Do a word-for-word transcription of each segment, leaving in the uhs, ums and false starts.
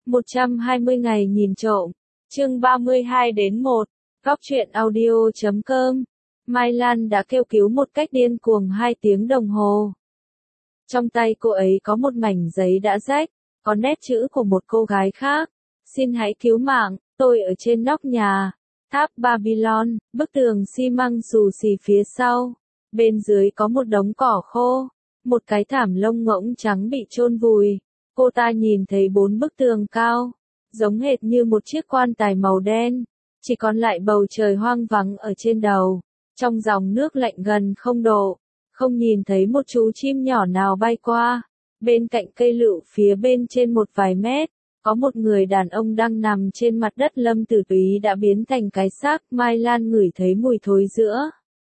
một trăm hai mươi ngày nhìn trộm, chương ba mươi hai đến một, Góc truyện audio chấm com. Mai Lan đã kêu cứu một cách điên cuồng hai tiếng đồng hồ. Trong tay cô ấy có một mảnh giấy đã rách, có nét chữ của một cô gái khác. Xin hãy cứu mạng, tôi ở trên nóc nhà. Tháp Babylon, bức tường xi măng xù xì phía sau. Bên dưới có một đống cỏ khô, một cái thảm lông ngỗng trắng bị chôn vùi. Cô ta nhìn thấy bốn bức tường cao, giống hệt như một chiếc quan tài màu đen, chỉ còn lại bầu trời hoang vắng ở trên đầu. Trong dòng nước lạnh gần không độ, không nhìn thấy một chú chim nhỏ nào bay qua. Bên cạnh cây lựu phía bên trên một vài mét, có một người đàn ông đang nằm trên mặt đất. Lâm Tử Túy đã biến thành cái xác. Mai Lan ngửi thấy mùi thối giữa.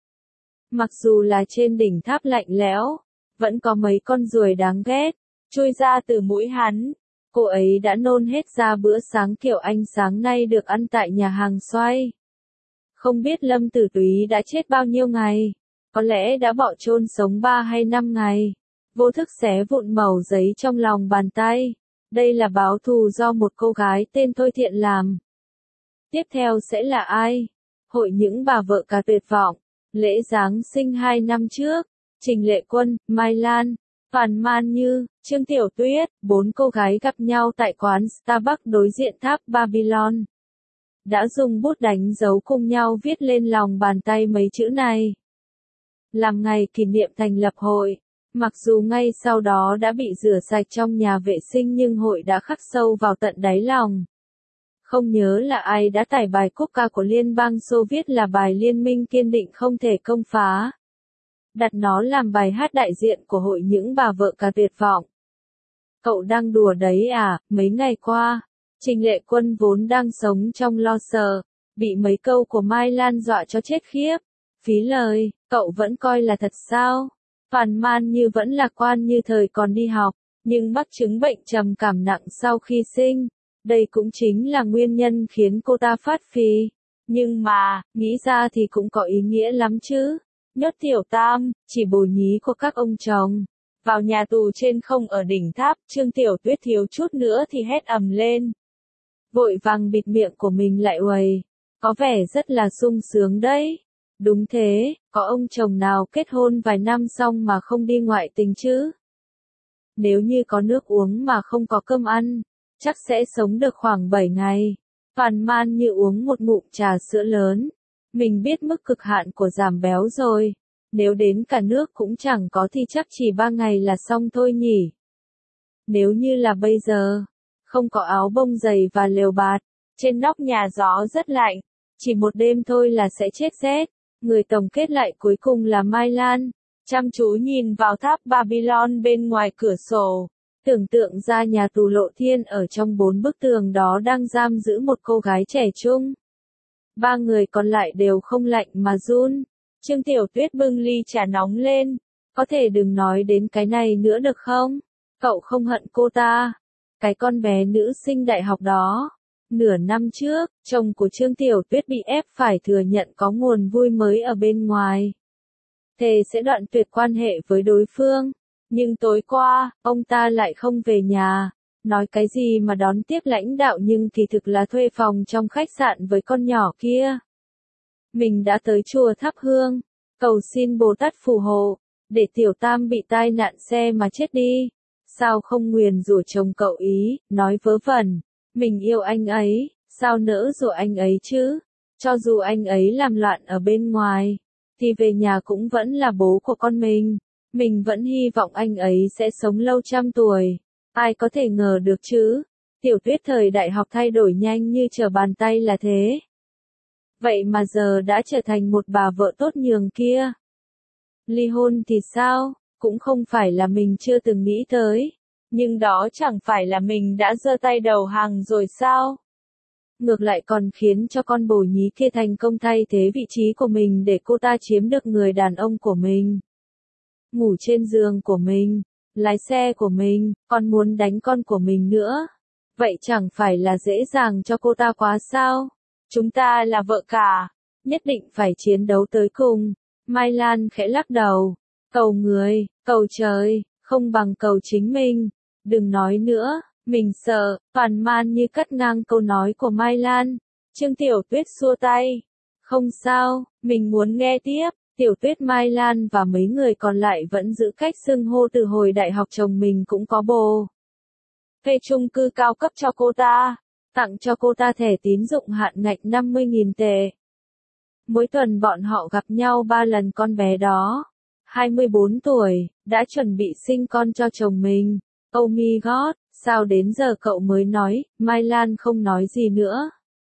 Mặc dù là trên đỉnh tháp lạnh lẽo, vẫn có mấy con ruồi đáng ghét chui ra từ mũi hắn. Cô ấy đã nôn hết ra bữa sáng kiểu anh sáng nay được ăn tại nhà hàng xoay. Không biết Lâm Tử Túy đã chết bao nhiêu ngày, có lẽ đã bỏ chôn sống ba hay năm ngày. Vô thức xé vụn mẩu giấy trong lòng bàn tay. Đây là báo thù do một cô gái tên Thôi Thiện làm. Tiếp theo sẽ là ai? Hội những bà vợ cả tuyệt vọng. Lễ Giáng sinh hai năm trước, Trình Lệ Quân, Mai Lan, Phàn Man Như, Trương Tiểu Tuyết, bốn cô gái gặp nhau tại quán Starbucks đối diện tháp Babylon. Đã dùng bút đánh dấu cùng nhau viết lên lòng bàn tay mấy chữ này. Làm ngày kỷ niệm thành lập hội. Mặc dù ngay sau đó đã bị rửa sạch trong nhà vệ sinh nhưng hội đã khắc sâu vào tận đáy lòng. Không nhớ là ai đã tải bài quốc ca của Liên bang Xô Viết là bài Liên minh kiên định không thể công phá. Đặt nó làm bài hát đại diện của hội những bà vợ cả tuyệt vọng. Cậu đang đùa đấy à? Mấy ngày qua, Trình Lệ Quân vốn đang sống trong lo sợ, bị mấy câu của Mai Lan dọa cho chết khiếp. Phí lời, cậu vẫn coi là thật sao? Phàn Man Như vẫn lạc quan như thời còn đi học, nhưng mắc chứng bệnh trầm cảm nặng sau khi sinh. Đây cũng chính là nguyên nhân khiến cô ta phát phì. Nhưng mà, nghĩ ra thì cũng có ý nghĩa lắm chứ. Nhốt Tiểu Tam, chỉ bồ nhí của các ông chồng, vào nhà tù trên không ở đỉnh tháp. Trương Tiểu Tuyết thiếu chút nữa thì hét ầm lên. Vội vàng bịt miệng của mình lại uầy. Có vẻ rất là sung sướng đấy. Đúng thế, có ông chồng nào kết hôn vài năm xong mà không đi ngoại tình chứ? Nếu như có nước uống mà không có cơm ăn, chắc sẽ sống được khoảng bảy ngày. Phàn Man Như uống một ngụm trà sữa lớn. Mình biết mức cực hạn của giảm béo rồi. Nếu đến cả nước cũng chẳng có thì chắc chỉ ba ngày là xong thôi nhỉ. Nếu như là bây giờ, không có áo bông dày và lều bạt, trên nóc nhà gió rất lạnh, chỉ một đêm thôi là sẽ chết rét. Người tổng kết lại cuối cùng là Mai Lan, chăm chú nhìn vào tháp Babylon bên ngoài cửa sổ, tưởng tượng ra nhà tù Lộ Thiên ở trong bốn bức tường đó đang giam giữ một cô gái trẻ trung. Ba người còn lại đều không lạnh mà run. Trương Tiểu Tuyết bưng ly trà nóng lên. Có thể đừng nói đến cái này nữa được không? Cậu không hận cô ta. Cái con bé nữ sinh đại học đó. Nửa năm trước, chồng của Trương Tiểu Tuyết bị ép phải thừa nhận có nguồn vui mới ở bên ngoài. Thề sẽ đoạn tuyệt quan hệ với đối phương. Nhưng tối qua, ông ta lại không về nhà. Nói cái gì mà đón tiếp lãnh đạo nhưng kỳ thực là thuê phòng trong khách sạn với con nhỏ kia. Mình đã tới chùa thắp hương, cầu xin Bồ Tát phù hộ, để Tiểu Tam bị tai nạn xe mà chết đi. Sao không nguyền rủa chồng cậu ý, nói vớ vẩn. Mình yêu anh ấy, sao nỡ rủa anh ấy chứ? Cho dù anh ấy làm loạn ở bên ngoài, thì về nhà cũng vẫn là bố của con mình. Mình vẫn hy vọng anh ấy sẽ sống lâu trăm tuổi. Ai có thể ngờ được chứ? Tiểu Tuyết thời đại học thay đổi nhanh như trở bàn tay là thế. Vậy mà giờ đã trở thành một bà vợ tốt nhường kia. Ly hôn thì sao? Cũng không phải là mình chưa từng nghĩ tới. Nhưng đó chẳng phải là mình đã giơ tay đầu hàng rồi sao? Ngược lại còn khiến cho con bồ nhí kia thành công thay thế vị trí của mình để cô ta chiếm được người đàn ông của mình. Ngủ trên giường của mình, lái xe của mình, còn muốn đánh con của mình nữa. Vậy chẳng phải là dễ dàng cho cô ta quá sao? Chúng ta là vợ cả, nhất định phải chiến đấu tới cùng. Mai Lan khẽ lắc đầu. Cầu người, cầu trời, không bằng cầu chính mình. Đừng nói nữa, Mình sợ, toàn man như cắt ngang câu nói của Mai Lan. Trương Tiểu Tuyết xua tay. Không sao, mình muốn nghe tiếp. Tiểu Tuyết, Mai Lan và mấy người còn lại vẫn giữ cách xưng hô từ hồi đại học, chồng mình cũng có bồ. Thuê chung cư cao cấp cho cô ta, tặng cho cô ta thẻ tín dụng hạn ngạch năm mươi nghìn tệ. Mỗi tuần bọn họ gặp nhau ba lần. Con bé đó, hai mươi bốn tuổi, đã chuẩn bị sinh con cho chồng mình. Oh my god, sao đến giờ cậu mới nói? Mai Lan không nói gì nữa.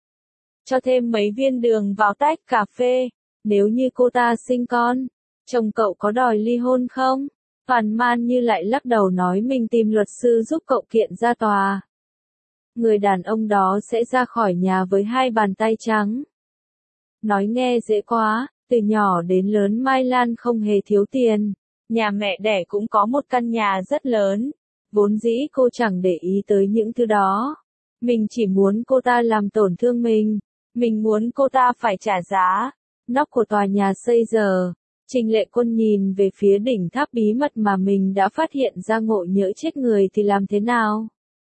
Cho thêm mấy viên đường vào tách cà phê. Nếu như cô ta sinh con, chồng cậu có đòi ly hôn không? Toàn Man Như lại lắc đầu nói mình tìm luật sư giúp cậu kiện ra tòa. Người đàn ông đó sẽ ra khỏi nhà với hai bàn tay trắng. Nói nghe dễ quá, từ nhỏ đến lớn Mai Lan không hề thiếu tiền. Nhà mẹ đẻ cũng có một căn nhà rất lớn. Vốn dĩ cô chẳng để ý tới những thứ đó. Mình chỉ muốn cô ta làm tổn thương mình. Mình muốn cô ta phải trả giá. Nóc của tòa nhà xây giờ. Trình Lệ Quân nhìn về phía đỉnh tháp bí mật mà mình đã phát hiện ra, ngộ nhỡ chết người thì làm thế nào?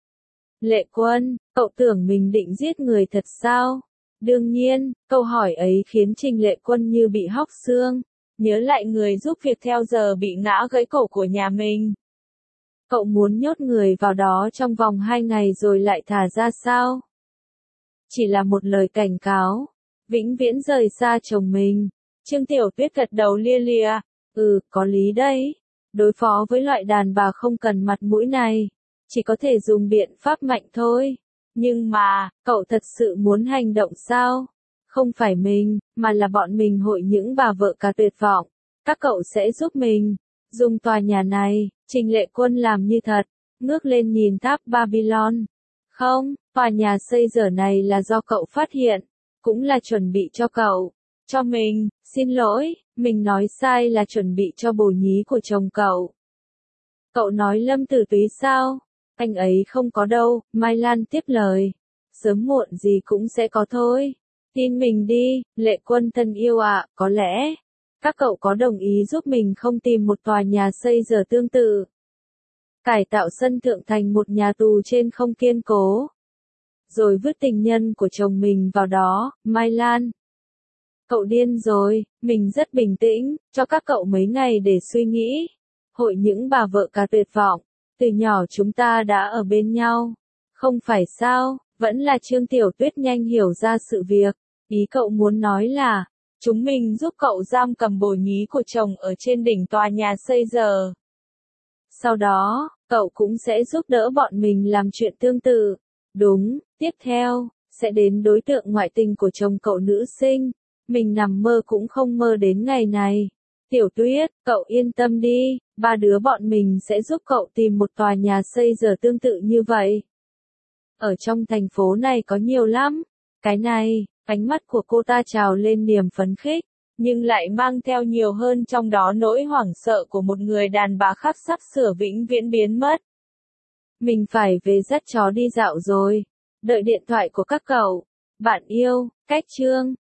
Lệ Quân, cậu tưởng mình định giết người thật sao? Đương nhiên, câu hỏi ấy khiến Trình Lệ Quân như bị hóc xương. Nhớ lại người giúp việc theo giờ bị ngã gãy cổ của nhà mình. Cậu muốn nhốt người vào đó trong vòng hai ngày rồi lại thả ra sao? Chỉ là một lời cảnh cáo. Vĩnh viễn rời xa chồng mình. Trương Tiểu Tuyết gật đầu lia lịa. Ừ, có lý đấy. Đối phó với loại đàn bà không cần mặt mũi này, chỉ có thể dùng biện pháp mạnh thôi. Nhưng mà, cậu thật sự muốn hành động sao? Không phải mình, mà là bọn mình hội những bà vợ cả tuyệt vọng. Các cậu sẽ giúp mình dùng tòa nhà này. Trình Lệ Quân làm như thật, ngước lên nhìn tháp Babylon. Không, tòa nhà xây dở này là do cậu phát hiện, cũng là chuẩn bị cho cậu, cho mình. Xin lỗi, mình nói sai, là chuẩn bị cho bồ nhí của chồng cậu. Cậu nói Lâm Tử Túy sao? Anh ấy không có đâu. Mai Lan tiếp lời. Sớm muộn gì cũng sẽ có thôi. Tin mình đi, Lệ Quân thân yêu ạ. Có lẽ các cậu có đồng ý giúp mình không tìm một tòa nhà xây dở tương tự, cải tạo sân thượng thành một nhà tù trên không kiên cố, rồi vứt tình nhân của chồng mình vào đó? Mai Lan, cậu điên rồi. Mình rất bình tĩnh, cho các cậu mấy ngày để suy nghĩ. Hội những bà vợ cả tuyệt vọng, từ nhỏ chúng ta đã ở bên nhau, không phải sao? Vẫn là Trương Tiểu Tuyết nhanh hiểu ra sự việc. Ý cậu muốn nói là chúng mình giúp cậu giam cầm bồ nhí của chồng ở trên đỉnh tòa nhà xây giờ. Sau đó, cậu cũng sẽ giúp đỡ bọn mình làm chuyện tương tự. Đúng, tiếp theo, sẽ đến đối tượng ngoại tình của chồng cậu nữ sinh. Mình nằm mơ cũng không mơ đến ngày này. Tiểu Tuyết, cậu yên tâm đi, ba đứa bọn mình sẽ giúp cậu tìm một tòa nhà xây dở tương tự như vậy. Ở trong thành phố này có nhiều lắm. Cái này, ánh mắt của cô ta trào lên niềm phấn khích, nhưng lại mang theo nhiều hơn trong đó nỗi hoảng sợ của một người đàn bà khác sắp sửa vĩnh viễn biến mất. Mình phải về dắt chó đi dạo rồi. Đợi điện thoại của các cậu. Bạn yêu, cách chương.